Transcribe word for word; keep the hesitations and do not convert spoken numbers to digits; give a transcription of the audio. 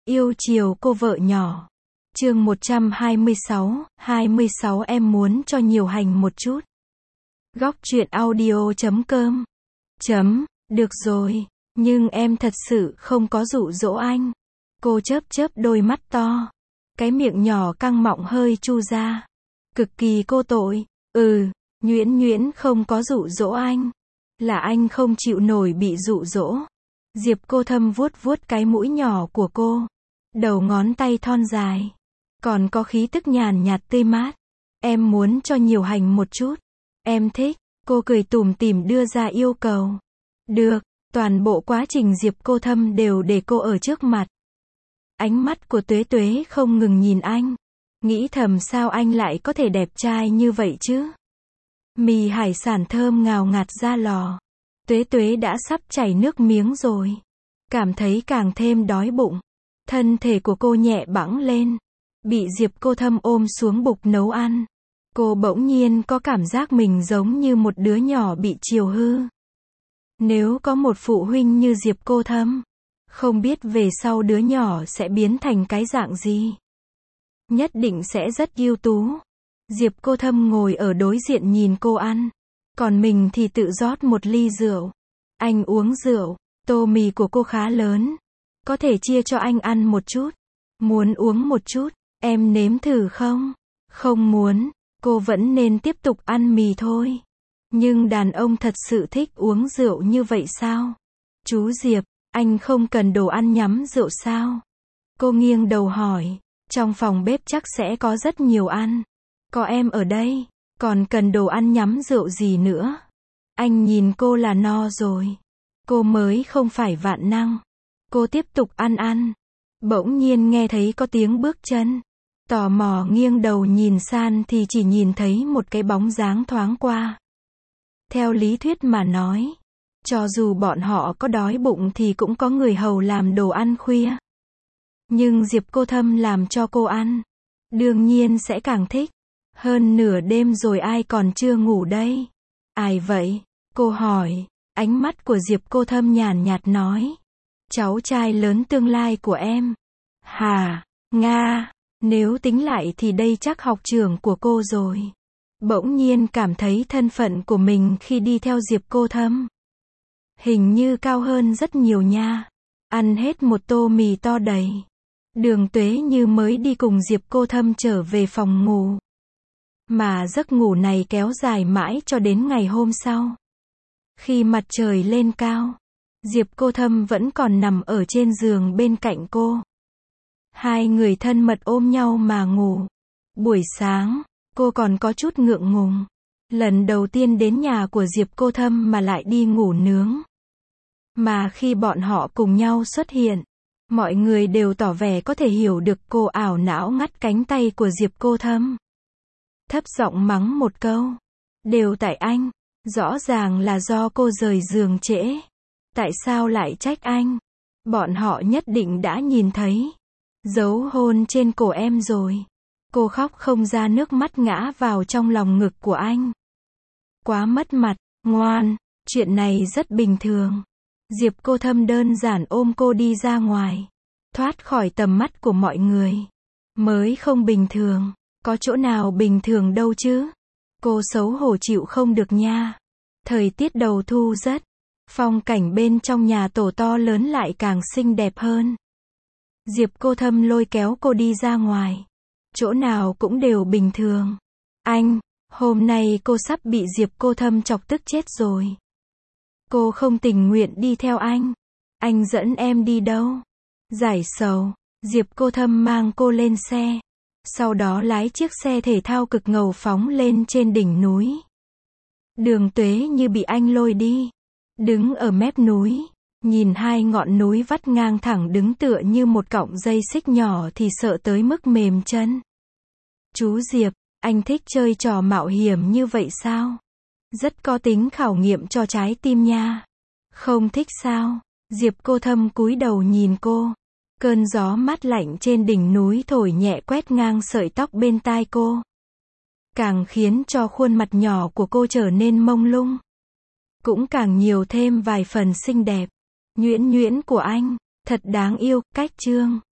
Yêu chiều cô vợ nhỏ. Chương một trăm hai mươi sáu, hai mươi sáu em muốn cho nhiều hành một chút. Góc truyện audio chấm com. Chấm, được rồi, nhưng em thật sự không có dụ dỗ anh. Cô chớp chớp đôi mắt to. Cái miệng nhỏ căng mọng hơi chu ra. Cực kỳ cô tội. Ừ, Nhuyễn Nhuyễn không có dụ dỗ anh. Là anh không chịu nổi bị dụ dỗ. Diệp Cô Thâm vuốt vuốt cái mũi nhỏ của cô. Đầu ngón tay thon dài. Còn có khí tức nhàn nhạt tươi mát. Em muốn cho nhiều hành một chút. Em thích. Cô cười tủm tỉm đưa ra yêu cầu. Được. Toàn bộ quá trình Diệp Cô Thâm đều để cô ở trước mặt. Ánh mắt của Tuế Tuế không ngừng nhìn anh. Nghĩ thầm sao anh lại có thể đẹp trai như vậy chứ. Mì hải sản thơm ngào ngạt ra lò. Tuế Tuế đã sắp chảy nước miếng rồi. Cảm thấy càng thêm đói bụng. Thân thể của cô nhẹ bẫng lên. Bị Diệp Cô Thâm ôm xuống bục nấu ăn. Cô bỗng nhiên có cảm giác mình giống như một đứa nhỏ bị chiều hư. Nếu có một phụ huynh như Diệp Cô Thâm, không biết về sau đứa nhỏ sẽ biến thành cái dạng gì. Nhất định sẽ rất ưu tú. Diệp Cô Thâm ngồi ở đối diện nhìn cô ăn. Còn mình thì tự rót một ly rượu. Anh uống rượu. Tô mì của cô khá lớn. Có thể chia cho anh ăn một chút. Muốn uống một chút. Em nếm thử không? Không muốn. Cô vẫn nên tiếp tục ăn mì thôi. Nhưng đàn ông thật sự thích uống rượu như vậy sao? Chú Diệp, anh không cần đồ ăn nhắm rượu sao? Cô nghiêng đầu hỏi. Trong phòng bếp chắc sẽ có rất nhiều ăn. Có em ở đây, còn cần đồ ăn nhắm rượu gì nữa? Anh nhìn cô là no rồi. Cô mới không phải vạn năng. Cô tiếp tục ăn ăn. Bỗng nhiên nghe thấy có tiếng bước chân. Tò mò nghiêng đầu nhìn san thì chỉ nhìn thấy một cái bóng dáng thoáng qua. Theo lý thuyết mà nói, cho dù bọn họ có đói bụng thì cũng có người hầu làm đồ ăn khuya. Nhưng Diệp Cô Thâm làm cho cô ăn. Đương nhiên sẽ càng thích. Hơn nửa đêm rồi ai còn chưa ngủ đây? Ai vậy? Cô hỏi. Ánh mắt của Diệp Cô Thâm nhàn nhạt nói. Cháu trai lớn tương lai của em. Hà, Nga, nếu tính lại thì đây chắc học trưởng của cô rồi. Bỗng nhiên cảm thấy thân phận của mình khi đi theo Diệp Cô Thâm. Hình như cao hơn rất nhiều nha. Ăn hết một tô mì to đầy. Đường Tuế như mới đi cùng Diệp Cô Thâm trở về phòng ngủ. Mà giấc ngủ này kéo dài mãi cho đến ngày hôm sau. Khi mặt trời lên cao, Diệp Cô Thâm vẫn còn nằm ở trên giường bên cạnh cô. Hai người thân mật ôm nhau mà ngủ. Buổi sáng, cô còn có chút ngượng ngùng. Lần đầu tiên đến nhà của Diệp Cô Thâm mà lại đi ngủ nướng. Mà khi bọn họ cùng nhau xuất hiện, mọi người đều tỏ vẻ có thể hiểu được cô ảo não ngắt cánh tay của Diệp Cô Thâm. Thấp giọng mắng một câu. Đều tại anh. Rõ ràng là do cô rời giường trễ. Tại sao lại trách anh? Bọn họ nhất định đã nhìn thấy. Dấu hôn trên cổ em rồi. Cô khóc không ra nước mắt ngã vào trong lòng ngực của anh. Quá mất mặt, ngoan. Chuyện này rất bình thường. Diệp Cô Thâm đơn giản ôm cô đi ra ngoài. Thoát khỏi tầm mắt của mọi người. Mới không bình thường. Có chỗ nào bình thường đâu chứ? Cô xấu hổ chịu không được nha. Thời tiết đầu thu rất. Phong cảnh bên trong nhà tổ to lớn lại càng xinh đẹp hơn. Diệp Cô Thâm lôi kéo cô đi ra ngoài. Chỗ nào cũng đều bình thường. Anh, hôm nay cô sắp bị Diệp Cô Thâm chọc tức chết rồi. Cô không tình nguyện đi theo anh. Anh dẫn em đi đâu? Giải sầu. Diệp Cô Thâm mang cô lên xe. Sau đó lái chiếc xe thể thao cực ngầu phóng lên trên đỉnh núi. Đường Tuế như bị anh lôi đi. Đứng ở mép núi. Nhìn hai ngọn núi vắt ngang thẳng đứng tựa như một cọng dây xích nhỏ thì sợ tới mức mềm chân. Chú Diệp, anh thích chơi trò mạo hiểm như vậy sao? Rất có tính khảo nghiệm cho trái tim nha. Không thích sao? Diệp Cô Thâm cúi đầu nhìn cô. Cơn gió mát lạnh trên đỉnh núi thổi nhẹ quét ngang sợi tóc bên tai cô. Càng khiến cho khuôn mặt nhỏ của cô trở nên mông lung. Cũng càng nhiều thêm vài phần xinh đẹp. Nhuyễn Nhuyễn của anh, thật đáng yêu, cách chương.